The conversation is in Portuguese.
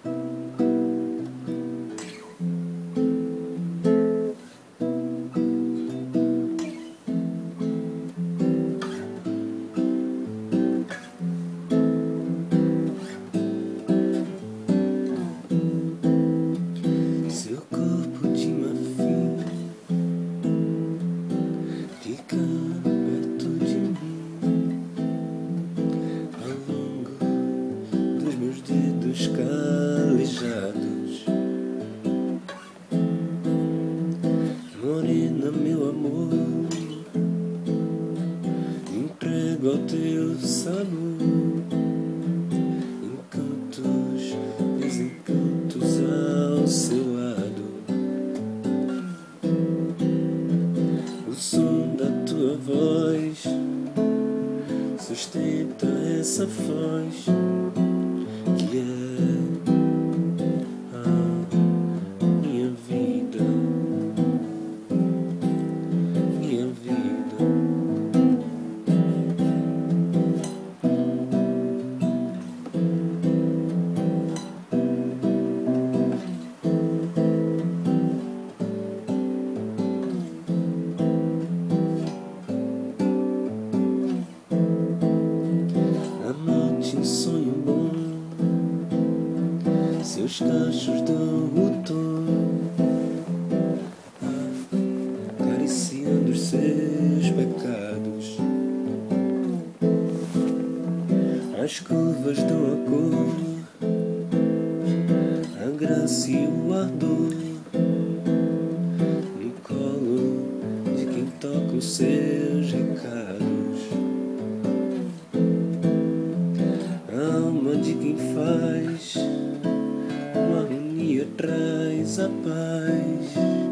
Seu corpo de marfim fica perto de mim, ao longo dos meus dedos calejados. Morena, meu amor, me entrego ao teu sabor. Encantos, desencantos ao seu lado. O som da tua voz sustenta essa voz que é a minha vida, minha vida. Anoite em sonho bom, seus cachos dão o tom, acariciando os seus pecados. As curvas dão a cor, a graça e o ardor, no colo de quem toca os seus recados. A alma de quem faz uma harmonia traz a paz.